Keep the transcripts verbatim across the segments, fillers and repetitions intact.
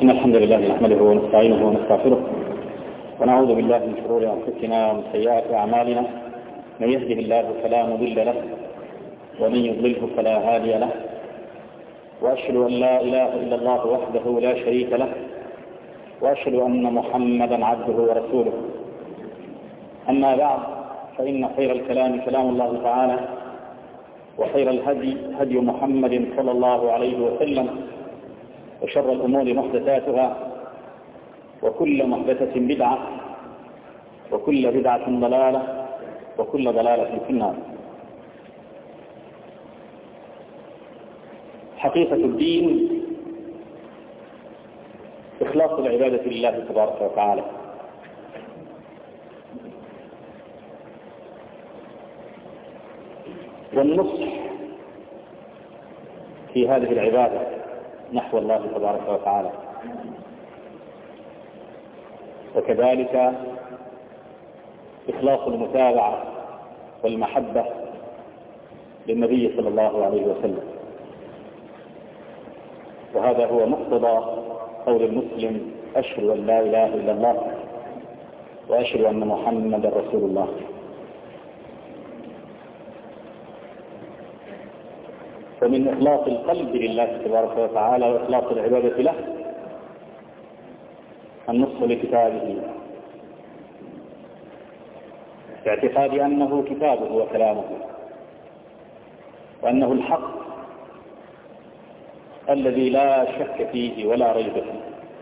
إن الحمد لله نحمده ونستعينه ونستغفره ونعوذ بالله من شرور أنفسنا ومن سيئات أعمالنا. من يهده الله فلا مضل له ومن يضلله فلا هادي له، وأشهد أن لا إله إلا الله وحده لا شريك له، وأشهد أن محمدا عبده ورسوله. أما بعد، فإن خير الكلام كلام الله تعالى، وخير الهدي هدي محمد صلى الله عليه وسلم، وشر الأمور محدثاتها، وكل محدثة بدعة، وكل بدعة ضلالة، وكل ضلالة في النار. حقيقة الدين إخلاص العبادة لله تبارك وتعالى، والنصح في هذه العبادة نحو الله تبارك وتعالى، وكذلك إخلاص المتابعة والمحبة للنبي صلى الله عليه وسلم. وهذا هو مقتضى قول المسلم: أشهد أن لا إله إلا الله وأشهد أن محمدا رسول الله. ومن إخلاص القلب لله تبارك وتعالى وإخلاص العبادة له النصح لكتابه، باعتقاد أنه كتابه وكلامه، وأنه الحق الذي لا شك فيه ولا ريب فيه.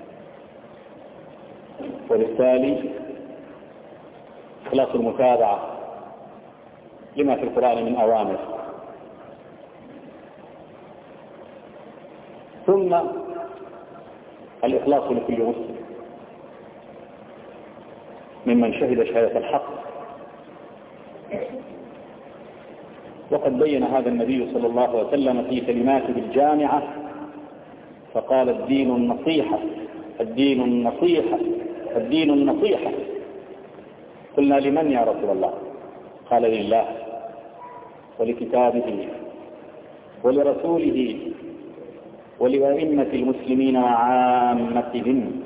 وبالتالي إخلاص المتابعة لما في القرآن من أوامر، ثم الإخلاص لكل مسلم ممن شهد شهادة الحق. وقد بين هذا النبي صلى الله عليه وسلم في كلماته الجامعة فقال: الدين النصيحة، الدين النصيحة، الدين النصيحة. قلنا: لمن يا رسول الله؟ قال: لله ولكتابه ولرسوله ولأئمة المسلمين وعامتهم.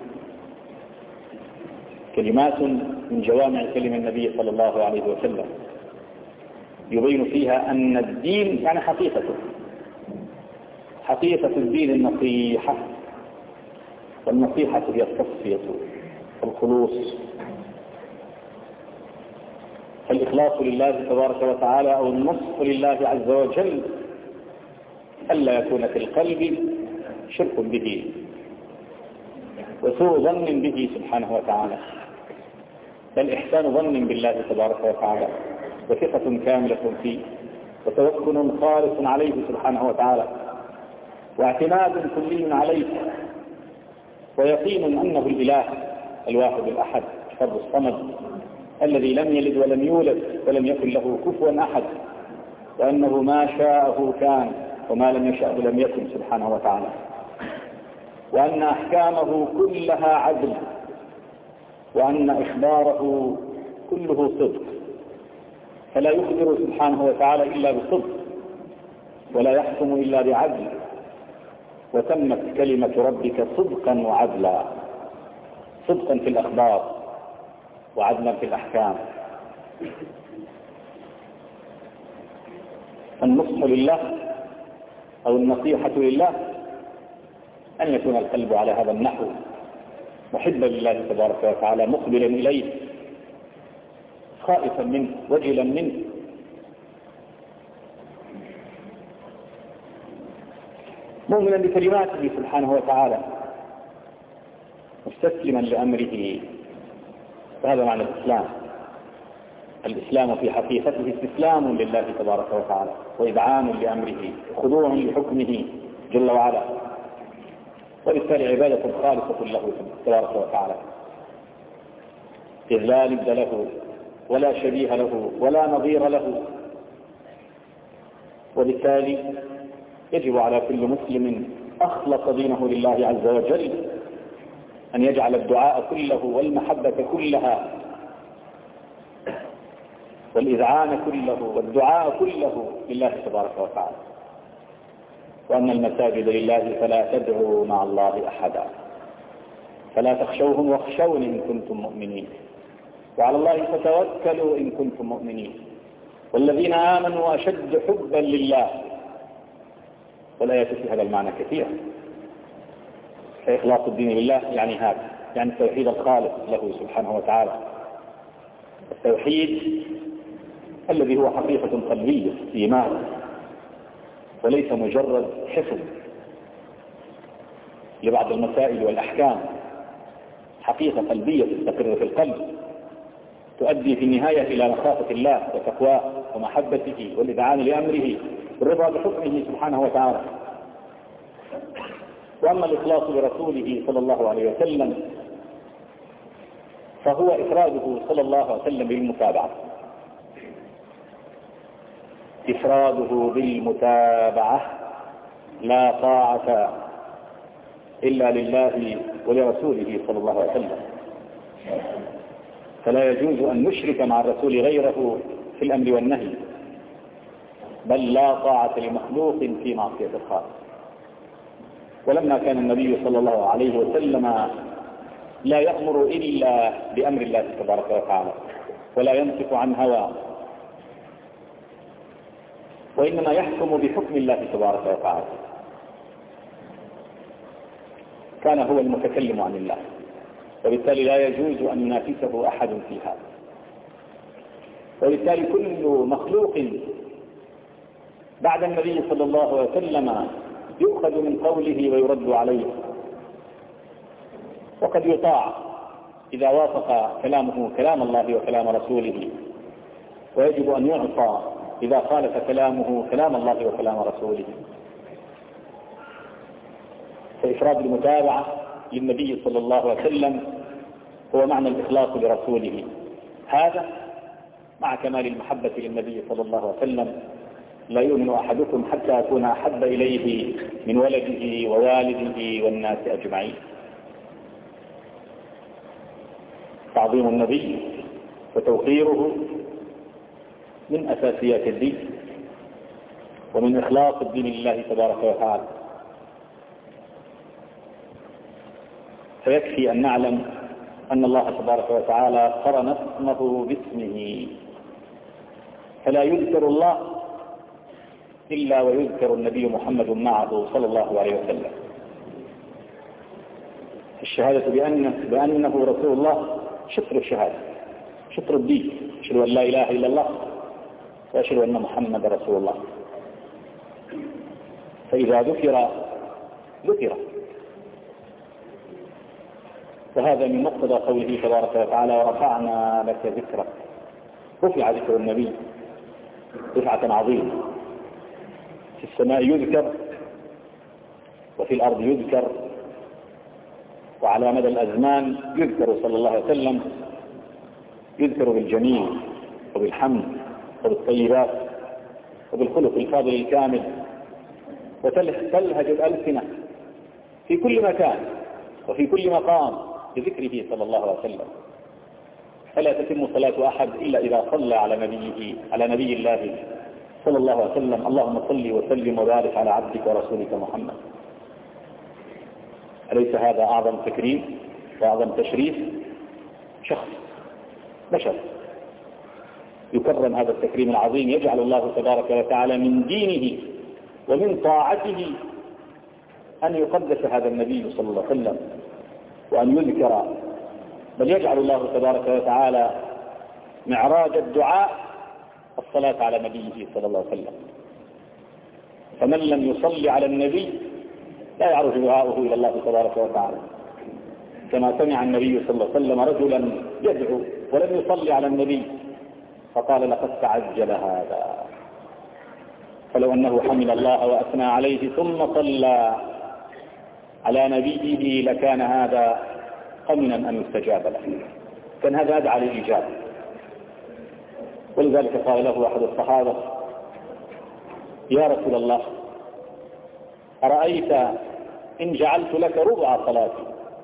كلمات من جوامع كلم النبي صلى الله عليه وسلم يبين فيها أن الدين يعني حقيقته، حقيقة الدين النصيحة، والنصيحة هي التصفية والخلوص. فالإخلاص لله تبارك وتعالى أو النصح لله عز وجل ألا يكون في القلب شرك به وسوء ظن به سبحانه وتعالى، بل إحسان ظن بالله تبارك وتعالى، وثقة كاملة فيه، وتوكل خالص عليه سبحانه وتعالى، واعتماد كلي عليه، ويقين أنه الإله الواحد الأحد الفرد الصمد الذي لم يلد ولم يولد ولم يكن له كفوا أحد، وأنه ما شاءه كان وما لم يشأ لم يكن سبحانه وتعالى، وأن أحكامه كلها عدل، وأن إخباره كله صدق، فلا يخبر سبحانه وتعالى إلا بصدق، ولا يحكم إلا بعدل. وتمت كلمة ربك صدقا وعدلا، صدقا في الأخبار وعدلا في الأحكام. النصح لله أو النصيحة لله أن يكون القلب على هذا النحو محبا لله تبارك وتعالى، مقبلا إليه، خائفا منه، وجلا منه، مؤمنا بكلماته سبحانه وتعالى، مستسلما لأمره. وهذا معنى الإسلام. الإسلام في حقيقته استسلام لله تبارك وتعالى، وإذعان لأمره، خضوع لحكمه جل وعلا، وبالتالي عبادة خالصة له تبارك وتعالى، إذ لا ند له ولا شبيه له ولا نظير له. وبالتالي يجب على كل مسلم أخلص دينه لله عز وجل أن يجعل الدعاء كله والمحبة كلها والإذعان كله والدعاء كله لله تبارك وتعالى، وأن المساجد لله فلا تدعوا مع الله أحدا. فلا تخشوهم واخشون إن كنتم مؤمنين، وعلى الله فتوكلوا إن كنتم مؤمنين، والذين آمنوا أشد حبا لله. والآيات في هذا المعنى كثيرة. فإخلاص الدين لله يعني هذا، يعني التوحيد الخالص له سبحانه وتعالى، التوحيد الذي هو حقيقة قلبية إيمان، وليس مجرد حفظ لبعض المسائل والأحكام، حقيقة قلبية تستقر في القلب، تؤدي في النهاية إلى مخافة الله وتقواه ومحبته والإذعان لأمره والرضا بحكمه سبحانه وتعالى. وأما الإخلاص برسوله صلى الله عليه وسلم فهو إفراده صلى الله عليه وسلم بالمتابعة، إفراده بالمتابعة، لا طاعة إلا لله ولرسوله صلى الله عليه وسلم. فلا يجوز أن نشرك مع الرسول غيره في الأمر والنهي، بل لا طاعة لمخلوق في معصية الخالق. ولما كان النبي صلى الله عليه وسلم لا يأمر إلا بأمر الله تبارك وتعالى، ولا ينطق عن هوى، وإنما يحكم بحكم الله تبارك وتعالى، كان هو المتكلم عن الله، وبالتالي لا يجوز أن ينافسه أحد في هذا. وبالتالي كل مخلوق بعد النبي صلى الله عليه وسلم يؤخذ من قوله ويرد عليه، وقد يطاع إذا وافق كلامه كلام الله وكلام رسوله، ويجب أن يعصى إذا خالف كلامه كلام الله وكلام رسوله. فإفراد المتابعة للنبي صلى الله عليه وسلم هو معنى الإخلاص لرسوله، هذا مع كمال المحبة للنبي صلى الله عليه وسلم. لا يؤمن أحدكم حتى أكون أحب إليه من ولده ووالده والناس أجمعين. تعظيم النبي وتوقيره من أساسيات الدين ومن إخلاص الدين لله تبارك وتعالى. فيكفي أن نعلم أن الله تبارك وتعالى قرن اسمه باسمه، فلا يذكر الله إلا ويذكر النبي محمد معه صلى الله عليه وسلم. الشهادة بأنه, بأنه رسول الله شطر الشهادة، شطر الدين، أشهد أن لا إله إلا الله وأشهد أن محمد رسول الله. فإذا ذكر ذكر، وهذا من مقتضى قوله تبارك وتعالى ورفعنا لك ذكرك. رفع ذكر النبي رفعة عظيمة، في السماء يذكر وفي الأرض يذكر، وعلى مدى الأزمان يذكر صلى الله عليه وسلم، يذكر بالجميل وبالحمد وبالطيبات وبالخلق الفاضل الكامل، وتلهج الألسنة في كل مكان وفي كل مقام بذكره صلى الله عليه وسلم. فلا تتم صلاة أحد إلا إذا صلى على نبيه على نبي الله صلى الله عليه وسلم. اللهم صل وسلم وبارك على عبدك ورسولك محمد. أليس هذا أعظم تكريم وأعظم تشريف؟ شخص بشر يكرم هذا التكريم العظيم، يجعل الله تبارك وتعالى من دينه ومن طاعته أن يقدس هذا النبي صلى الله عليه وسلم وأن يذكر، بل يجعل الله تبارك وتعالى معراج الدعاء الصلاة على نبيه صلى الله عليه وسلم. فمن لم يصلي على النبي لا يعرف دعاؤه إلى الله تبارك وتعالى، كما سمع النبي صلى الله عليه وسلم رجلا يدعو ولم يصلي على النبي فقال لقد تعجل هذا. فلو أنه حمد الله وأثنى عليه ثم صلى على نبيه لكان هذا قمنا أن يستجاب له، كان هذا أدعى للإجابة. ولذلك قال له أحد الصحابة يا رسول الله أرأيت إن جعلت لك ربع صلاتي؟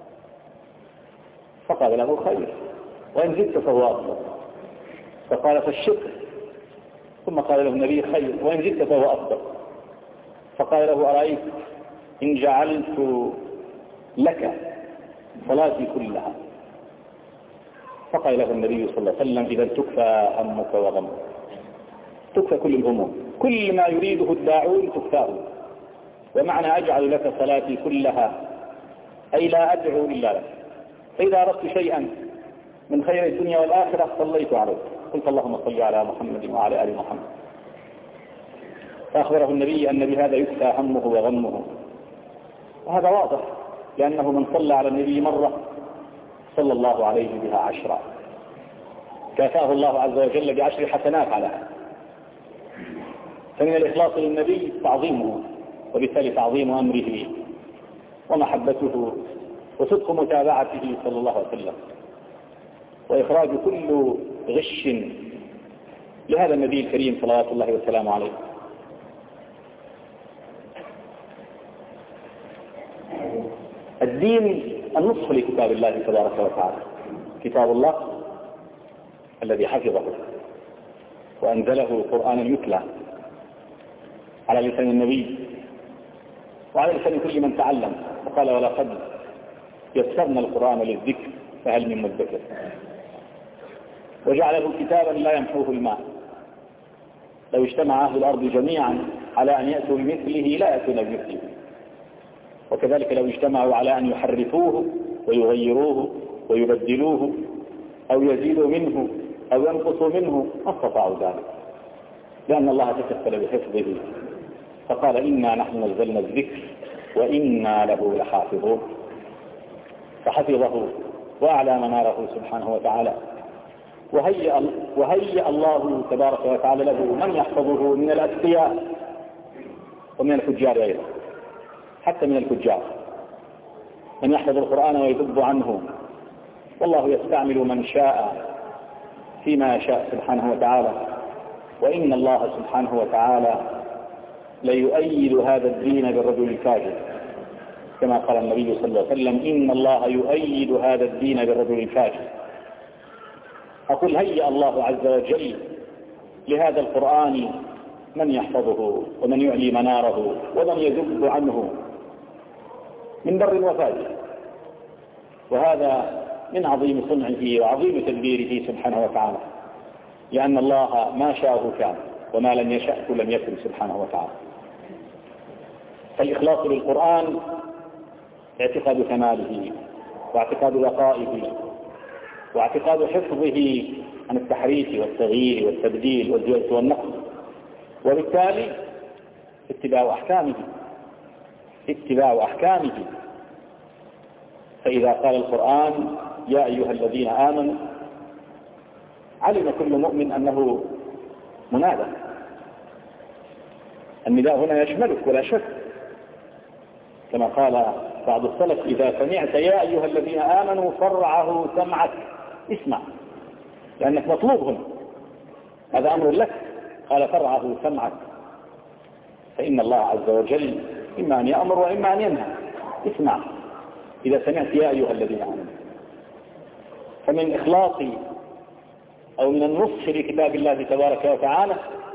فقال له خير، وإن زدت فهو أفضل. فقال فالشكر. ثم قال له النبي خير، وإن زدت فهو أفضل. فقال له أرأيت إن جعلت لك صلاتي كلها. فقال له النبي صلى الله عليه وسلم: إذا تكفى همك وغمك، تكفى كل الهموم، كل ما يريده الداعون تكفاه. ومعنى أجعل لك صلاتي كلها أي لا أدعو إلا لك، فإذا أردت شيئا من خير الدنيا والآخرة صليت عليك، قلت اللهم صل على محمد وعلى آل محمد. فأخبره النبي أن بهذا يكفى همه وغمه، وهذا واضح، لأنه من صلى على النبي مرة صلى الله عليه بها عشرا، كافاه الله عز وجل بعشر حسنات على هذا. فمن الإخلاص للنبي تعظيمه، وبالتالي تعظيم أمره ومحبته وصدق متابعته صلى الله عليه وسلم، وإخراج كل غش لهذا النبي الكريم صلوات الله وسلامه عليه. الدين النصح لكتاب الله تبارك وتعالى، كتاب الله الذي حفظه وأنزله قرآنا يتلى على لسان النبي وعلى لسان كل من تعلم، فقال: ولقد يسرنا القرآن للذكر فهل من مدكر. وجعله كتابا لا يمحوه الماء، لو اجتمع أهل الأرض جميعا على أن يأتوا بمثله لا يأتون بمثله، وكذلك لو اجتمعوا على أن يحرفوه ويغيروه ويبدلوه أو يزيدوا منه أو ينقصوا منه ما استطاعوا ذلك، لأن الله تكفل بحفظه، فقال: إنا نحن نزلنا الذكر وإنا له لحافظون. فحفظه وأعلى مناره سبحانه وتعالى، وهيأ, وهيأ الله تبارك وتعالى له من يحفظه من الأتقياء ومن الفجار أيضا، حتى من الفجار من يحفظ القرآن ويذب عنه، والله يستعمل من شاء فيما شاء سبحانه وتعالى. وإن الله سبحانه وتعالى ليؤيد هذا الدين بالرجل الفاجر، كما قال النبي صلى الله عليه وسلم: إن الله يؤيد هذا الدين بالرجل الفاجر. أقول: هيأ الله عز وجل لهذا القرآن من يحفظه ومن يعلي مناره ومن يذب عنه من بر وفاجر، وهذا من عظيم صنعه وعظيم تدبيره سبحانه وتعالى، لأن الله ما شاءه كان وما لم يشأه لم يكن سبحانه وتعالى. فالإخلاص للقرآن اعتقاد كماله واعتقاد بقائه واعتقاد حفظه عن التحريف والتغيير والتبديل والزيادة والنقص، وبالتالي اتباع أحكامه اتباع أحكامه. فإذا قال القرآن: يا أيها الذين آمنوا، علم كل مؤمن أنه منادى. النداء هنا يشملك ولا شك، كما قال بعض السلف: إذا سمعت يا أيها الذين آمنوا فرعه سمعك، اسمع، لأنك مطلوب هنا، هذا أمر لك. قال: فرعه سمعك، فإن الله عز وجل إما أن يأمر وإما أن ينهى، اسمع إذا سمعت يا أيها الذين آمنوا. فمن إخلاص أو من النصح لكتاب الله تبارك وتعالى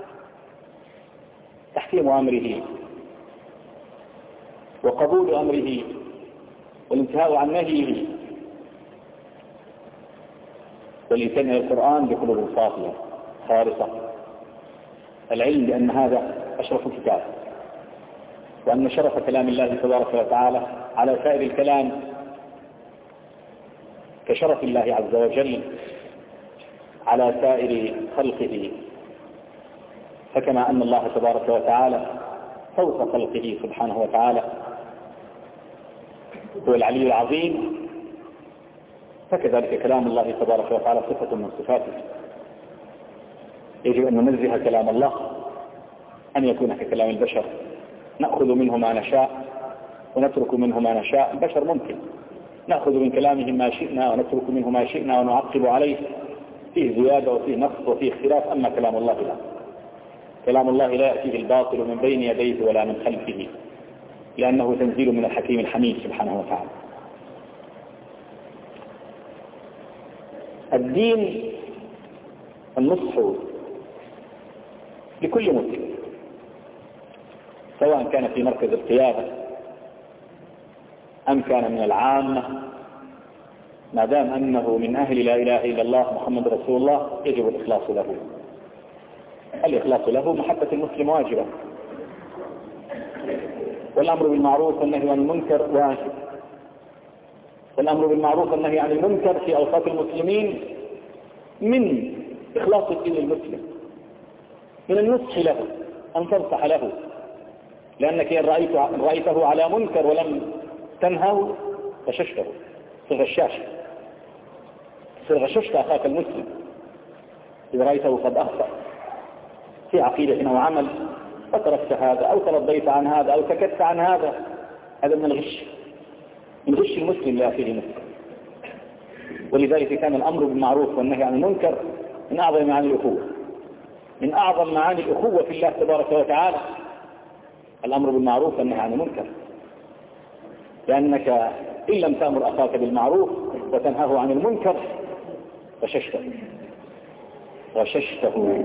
تحكيم أمره وقبول أمره والانتهاء عن نهيه، والإنسان إلى القرآن بقلوب صافية خالصة، العلم بأن هذا أشرف كتاب، وأن شرف كلام الله تبارك وتعالى على سائر الكلام كشرف الله عز وجل على سائر خلقه. فكما أن الله تبارك وتعالى فوق خلقه سبحانه وتعالى هو العلي العظيم، فكذلك كلام الله تبارك وتعالى صفة من صفاته. يجب أن ننزه كلام الله أن يكون ككلام البشر، نأخذ منه ما نشاء ونترك منه ما نشاء. البشر ممكن نأخذ من كلامهم ما شئنا ونترك منه ما شئنا ونعقب عليه، فيه زيادة وفيه نقص وفيه اختلاف. أما كلام الله لا، كلام الله لا يأتيه الباطل من بين يديه ولا من خلفه، لأنه تنزيل من الحكيم الحميد سبحانه وتعالى. الدين النصح لكل مسلم، سواء كان في مركز القيادة أم كان من العامة ما دام أنه من أهل لا إله إلا الله محمد رسول الله يجب الإخلاص له. الإخلاص له محبة المسلم واجبة، والأمر بالمعروف والنهي عن المنكر واجب، والأمر بالمعروف والنهي عن المنكر في أوساط المسلمين من إخلاص الدين للمسلم، من النصح له، أن تنصح له، لأنك إن رأيته على منكر ولم تنهه غششته، تصير غشاش، تصير غششت أخاك المسلم. إذا رأيته قد أخطأ في عقيدة أو عمل فتركت هذا أو ترضيت عن هذا أو سكت عن هذا، هذا من الغش، من غش المسلم لأخيه المسلم. ولذلك كان الأمر بالمعروف والنهي عن المنكر من أعظم معاني الأخوة، من أعظم معاني الأخوة في الله تبارك وتعالى الأمر بالمعروف والنهي عن المنكر، لأنك إن لم تأمر أخاك بالمعروف وتنهاه عن المنكر غششته غششته.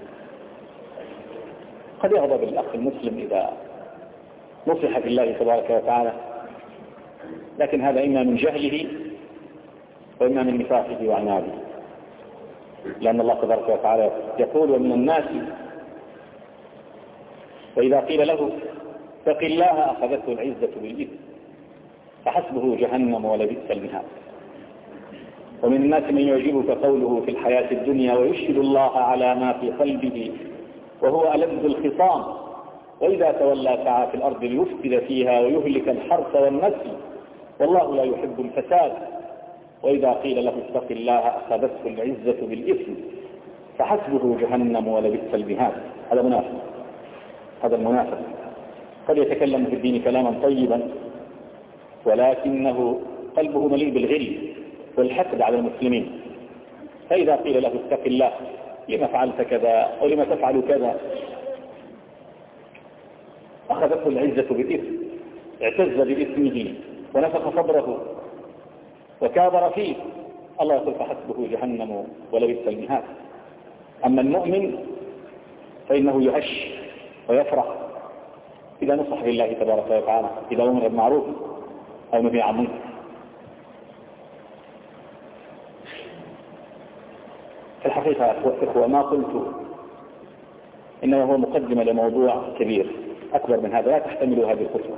قد يغضب الأخ المسلم إذا نصح في الله تبارك وتعالى، لكن هذا إما من جهله وإما من نفاقه وعناده، لأن الله تبارك وتعالى يقول: ومن الناس وإذا قيل له اتق الله أخذته العزة بالإثم فحسبه جهنم ولبئس المهاد. ومن الناس من يعجبك قوله في الحياة الدنيا ويشهد الله على ما في قلبه وهو ألذ الخصام وإذا تولى سعى في الأرض ليفسد فيها ويهلك الحرث والنسل والله لا يحب الفساد. وإذا قيل له اتق الله أخذته العزة بالإثم فحسبه جهنم ولبئس المهاد. هذا منافق، هذا المنافق قد يتكلم في الدين كلاما طيبا ولكنه قلبه مليء بالغل والحقد على المسلمين. فإذا قيل له اتق الله لما فعلت كذا أو لما تفعل كذا أخذته العزة بالإثم، اعتز بإثمه ونفخ صدره وكابر فيه، الله يقول فحسبه جهنم ولبئس المهاد. أما المؤمن فإنه يهش ويفرح إذا نصح بالله تبارك وتعالى، إذا أمر بالمعروف أو نهي عن المنكر. في الحقيقة إخوة ما قلت إنه هو مقدمة لموضوع كبير أكبر من هذا لا تحتمل هذه الخطوة،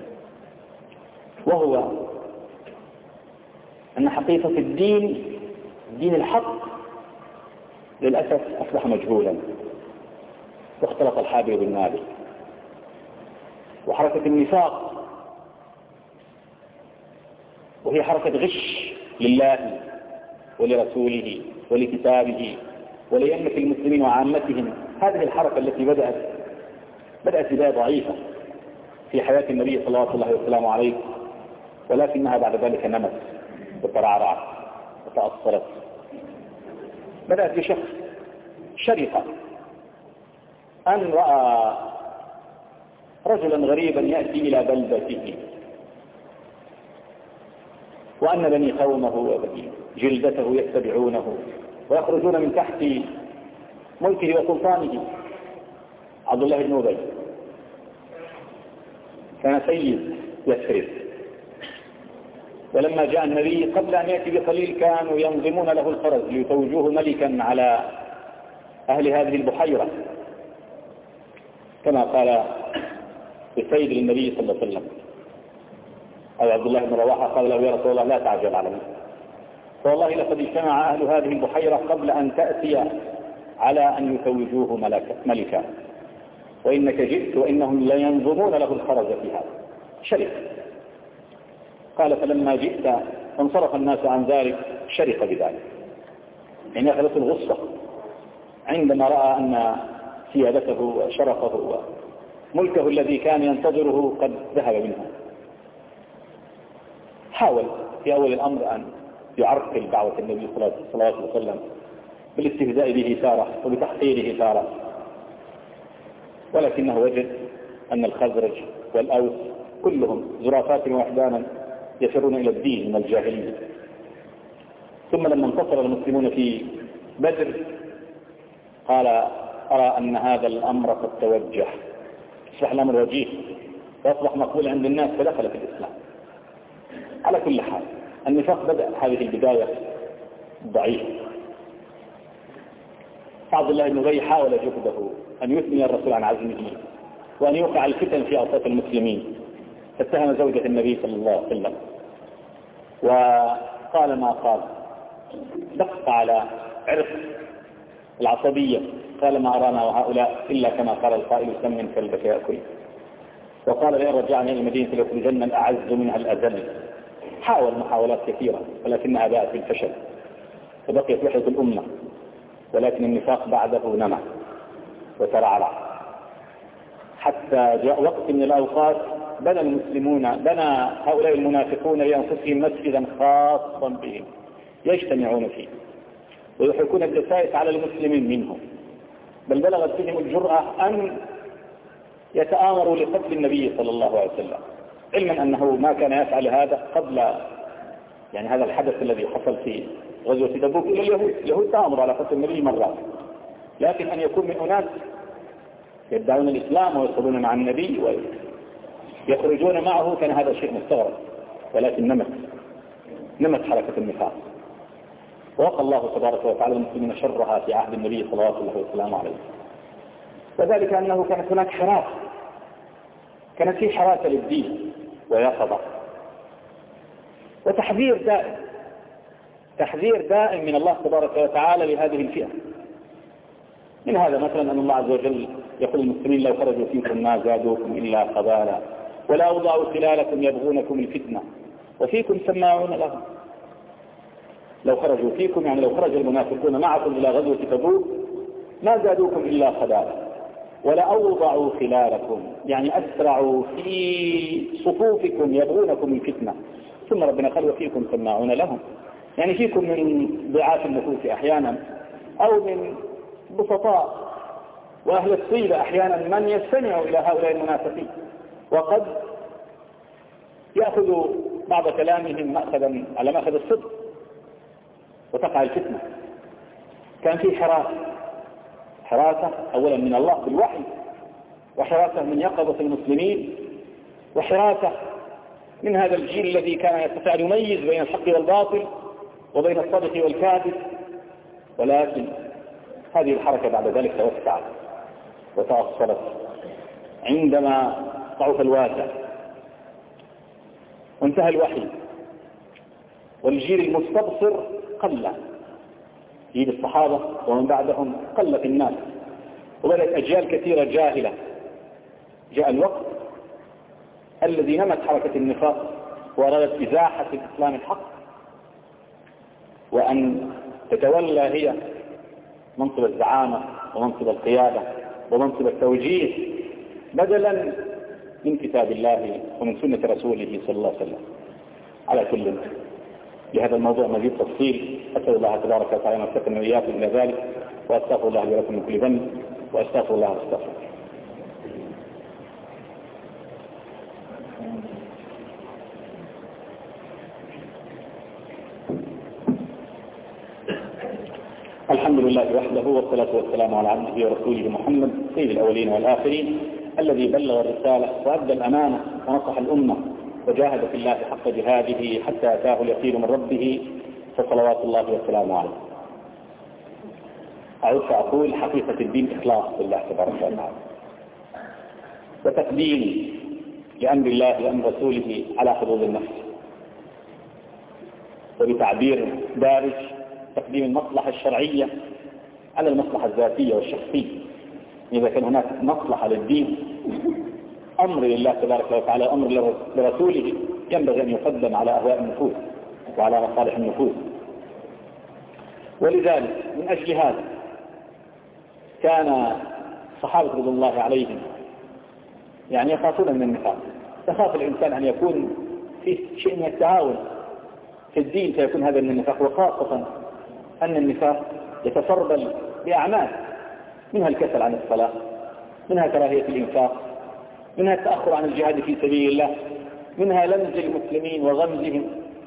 وهو أن حقيقة الدين، دين الحق للأسف أصبح مجهولا، واختلط الحابل بالنابل، وحركة النفاق وهي حركة غش لله ولرسوله ولكتابه ولأئمة المسلمين وعامتهم. هذه الحركة التي بدأت بدأت بداية ضعيفة في حياة النبي صلى الله عليه وسلم عليه، ولكنها بعد ذلك نمت وترعرعت وتأثرت. بدأت بشخص شرقة أن رأى رجلا غريبا يأتي إلى بلدته وأن بني قومه وبني جلدته يتبعونه ويخرجون من تحت ملكه وسلطانه. عبد الله بن أبي كان سيد يثرب، ولما جاء النبي قبل أن يأتي بقليل كانوا ينظمون له الخرز ليتوجوه ملكا على أهل هذه البحيرة، كما قال السيد للنبي صلى الله عليه وسلم، أو عبد الله بن رواحة قال له يا رسول الله لا تعجل علي، فوالله لقد اجتمع أهل هذه البحيرة قبل أن تأتي على أن يتوجوه ملكا، وإنك جئت وإنهم لينظمون له الخرز في هذا شرق. قال فلما جئت انصرف الناس عن ذلك شرق بذلك، يعني أخذته الغصة عندما رأى أن سيادته وشرفه وملكه الذي كان ينتظره قد ذهب منه. حاول في أول الأمر أن يعرقل دعوة النبي صلى الله عليه وسلم بالاستهزاء به تارة وبتحقيره تارة، ولكنه وجد أن الخزرج والأوس كلهم زرافات وحدانا يفرون إلى الدين من الجاهلية. ثم لما انتصر المسلمون في بدر قال أرى أن هذا الأمر قد توجه، أصبح الأمر وجيه وأصبح مقبول عند الناس فدخل في الإسلام. على كل حال النفاق بدأ هذه البداية ضعيفة. عبد الله بن أبي حاول جهده أن يثني الرسول عن عزمه وأن يوقع الفتن في أوساط المسلمين، فاتهم زوجة النبي صلى الله عليه وسلم وقال ما قال، دق على عرق العصبية، قال ما أرانا وهؤلاء إلا كما قال القائل سمن كلبك يأكل، وقال لئن رجعنا إلى المدينة ليخرجن الأعز منها الأذل. حاول محاولات كثيرة ولكنها باءت بالفشل، فبقيت وحدة الأمة، ولكن النفاق بعده نمى وترعرع، حتى جاء وقت من الأوقات بنى المسلمون بنى هؤلاء المنافقون لأنفسهم مسجدا خاصا بهم يجتمعون فيه ويحركون الدسائس على المسلمين منهم، بل بلغت بهم الجرأة أن يتآمروا لقتل النبي صلى الله عليه وسلم، علما أنه ما كان يفعل هذا قبل يعني هذا الحدث الذي حصل في غزوة تبوك إلى اليهود. اليهود تآمروا على قتل النبي مرات، لكن أن يكون من أناس يدعون الإسلام ويصلون مع النبي ويخرجون معه كان هذا شيء مستغرب، ولكن نمت نمت حركة النفاق، ووقى الله تبارك وتعالى المسلمين شرها في عهد النبي صلى الله عليه وسلم. وذلك أنه كانت هناك حراسة، كانت في حراسة للدين ويقظة وتحذير دائم، تحذير دائم من الله تبارك وتعالى لهذه الفئة. من هذا مثلا أن الله عز وجل يقول المسلمين لو خرجوا فيكم ما زادوكم إلا خبالا ولا أوضعوا خلالكم يبغونكم الفتنة وفيكم سماعون لهم. لو خرجوا فيكم يعني لو خرج المنافقون معكم إلى غزوة تبوك ما زادوكم إلا خبالا ولا أوضعوا خلالكم يعني أسرعوا في صفوفكم يبغونكم الفتنة. ثم ربنا قال وفيكم سماعون لهم، يعني فيكم من ضعاف النفوس أحيانا أو من بسطاء وأهل الطيبة أحيانا من يستمع إلى هؤلاء المنافقين وقد يأخذ بعض كلامهم مأخذا على مأخذ الصدق وتقع الفتنة. كان في حراسة، حراسة أولا من الله بالوحي، وحراسة من يقظة المسلمين، وحراسة من هذا الجيل الذي كان يستطيع أن يميز بين الحق والباطل وبين الصادق والكاذب. ولكن هذه الحركة بعد ذلك توسعت وتأصلت عندما ضعف الواسع وانتهى الوحي والجيل المستبصر قل، جيل الصحابة ومن بعدهم قل في الناس وبدأت أجيال كثيرة جاهلة. جاء الوقت الذي نمت حركة النفاق وأرادت إزاحة الإسلام الحق وأن تتولى هي منصب الزعامة ومنصب القيادة ومنصب التوجيه بدلا من كتاب الله ومن سنة رسوله صلى الله عليه وسلم. على كل لهذا الموضوع مزيد تفصيل، أسأل الله تبارك وتعالى أن يوفقنا وإياكم إلى ذلك، وأستغفر الله لي ولكم من كل ذنب وأستغفر الله واستغفر. الحمد لله وحده والصلاة والسلام على عبده ورسوله محمد سيد الأولين والآخرين الذي بلغ الرسالة وأدى الأمانة ونصح الأمة وجاهد في الله حق جهاده حتى أتاه اليقين من ربه فصلوات الله وسلامه عليه. أعود فأقول حقيقة الدين إخلاص لله تبارك وتعالى وتقديم لأمر الله وأمر رسوله على حدود النفس، وبتعبير دارج تقديم المصلحة الشرعية على المصلحة الذاتية والشخصية. إذا كان هناك مصلحة للدين أمر لله تبارك وتعالى أمر لرسوله ينبغي أن يقدم على أهواء النفوس وعلى مصالح النفوس. ولذلك من أجل هذا كان الصحابة رضي الله عليهم يعني يخافون من النفاق. يخاف الإنسان أن يكون في شيء من التعاون في الدين فيكون هذا من النفاق، وخاصة أن النفاق يتسربل بأعمال منها الكسل عن الصلاة، منها كراهية الإنفاق، منها التأخر عن الجهاد في سبيل الله، منها لمز المسلمين وغمزهم،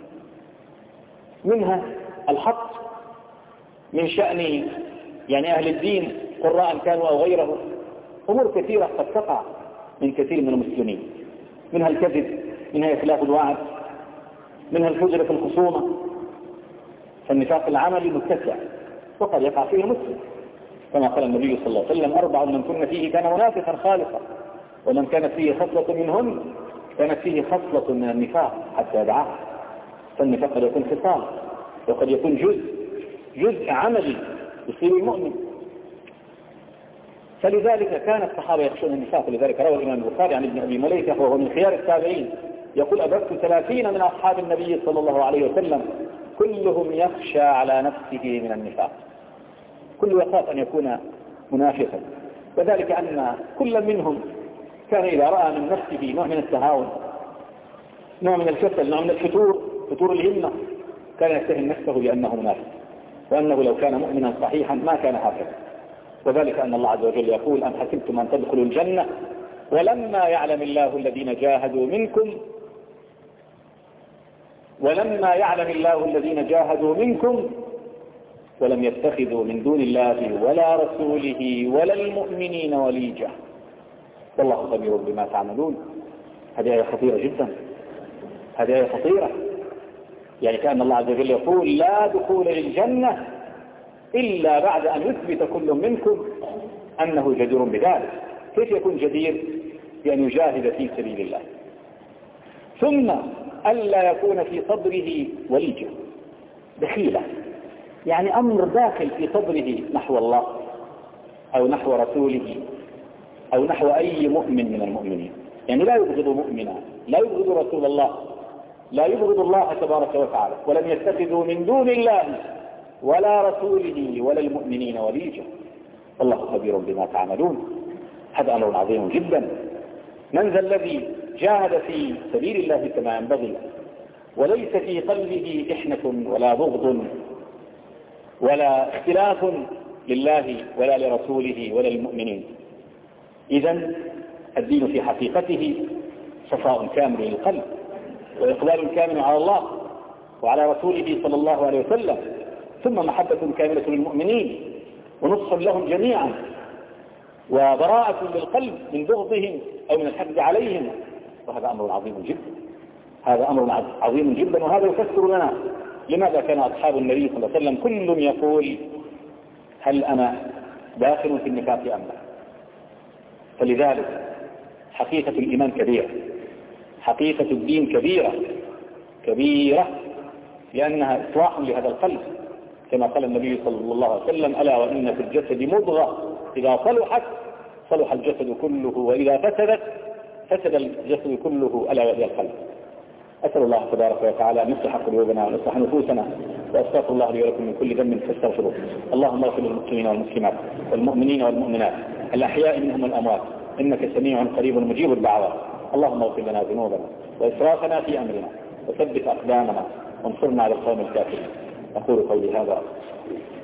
منها الحق من شأن يعني أهل الدين قراء كانوا أو غيره. أمور كثيرة قد تقع من كثير من المسلمين، منها الكذب، منها إخلاف الوعد، منها الفجر في الخصومة، فالنفاق العملي متسع وقد يقع فيه المسلم، كما قال النبي صلى الله عليه وسلم: أربع من كن فيه كان منافقا خالصا، ومن كانت فيه خصلة منهن كانت فيه خصلة من النفاق حتى يدعاه. فالنفاق قد يكون خصال، وقد يكون جزء جزء عملي يصيب المؤمن. فلذلك كان الصحابة يخشون النفاق. لذلك روى الإمام البخاري عن ابن أبي مليكة وهو من خيار التابعين يقول: أدركت ثلاثين من أصحاب النبي صلى الله عليه وسلم كلهم يخشى على نفسه من النفاق، كل يخاف أن يكون منافقا، وذلك أن كل منهم كان إذا رأى من نفسه نوع من التهاون، نوع من الكسل، نوع من الفتور، فتور الهمة، كان يتهم نفسه بأنه منافق، وأنه لو كان مؤمنا صحيحا ما كان هكذا. وذلك أن الله عز وجل يقول: أم حسبتم أن تدخلوا الجنة ولما يعلم الله الذين جاهدوا منكم ولما يعلم الله الذين جاهدوا منكم ولم يتخذوا من دون الله ولا رسوله ولا المؤمنين وليجة والله خبير بما تعملون. هذه آية خطيرة جدا، هذه آية خطيرة. يعني كأن الله عز وجل يقول: لا دخول للجنة إلا بعد أن يثبت كل منكم أنه جدير بذلك. كيف يكون جدير؟ بأن يجاهد في سبيل الله، ثم ألا يكون في صدره وليجة دخيلة، يعني أمر داخل في صدره نحو الله أو نحو رسوله أو نحو أي مؤمن من المؤمنين. يعني لا يبغض مؤمنا، لا يبغض رسول الله، لا يبغض الله تبارك وتعالى، ولم يتخذوا من دون الله ولا رسوله ولا المؤمنين وليجة والله خبير بما تعملون. هذا أمر عظيم جدا. من ذا الذي جاهد في سبيل الله كما ينبغي وليس في قلبه إحنة ولا بغض ولا اختلاف لله ولا لرسوله ولا للمؤمنين؟ إذن الدين في حقيقته صفاء كامل للقلب، وإقبال كامل على الله وعلى رسوله صلى الله عليه وسلم، ثم محبة كاملة للمؤمنين ونصح لهم جميعا، وبراءة للقلب من بغضهم أو من الحقد عليهم. وهذا أمر عظيم جدا، هذا أمر عظيم جدا. وهذا يفسر لنا لماذا كان أصحاب النبي صلى الله عليه وسلم كل يقول: هل أنا داخل في النفاق أم لا؟ فلذلك حقيقة الإيمان كبيرة، حقيقة الدين كبيرة كبيرة، لأنها إصلاح لهذا القلب، كما قال النبي صلى الله عليه وسلم: ألا وإن في الجسد مضغة إذا صلحت صلح الجسد كله وإذا فسدت فسد الجسد كله ألا وهي القلب. أسأل الله تبارك وتعالى أن يصلح قلوبنا ويصلح نفوسنا، وأستغفر الله لي ولكم من كل ذنب فاستغفروه. اللهم اغفر للمسلمين والمسلمات والمؤمنين والمؤمنات الأحياء منهم والأموات، إنك سميع قريب مجيب الدعوات. اللهم اغفر لنا ذنوبنا وإسرافنا في أمرنا وثبت أقدامنا وانصرنا على القوم الكافرين. أقول قولي هذا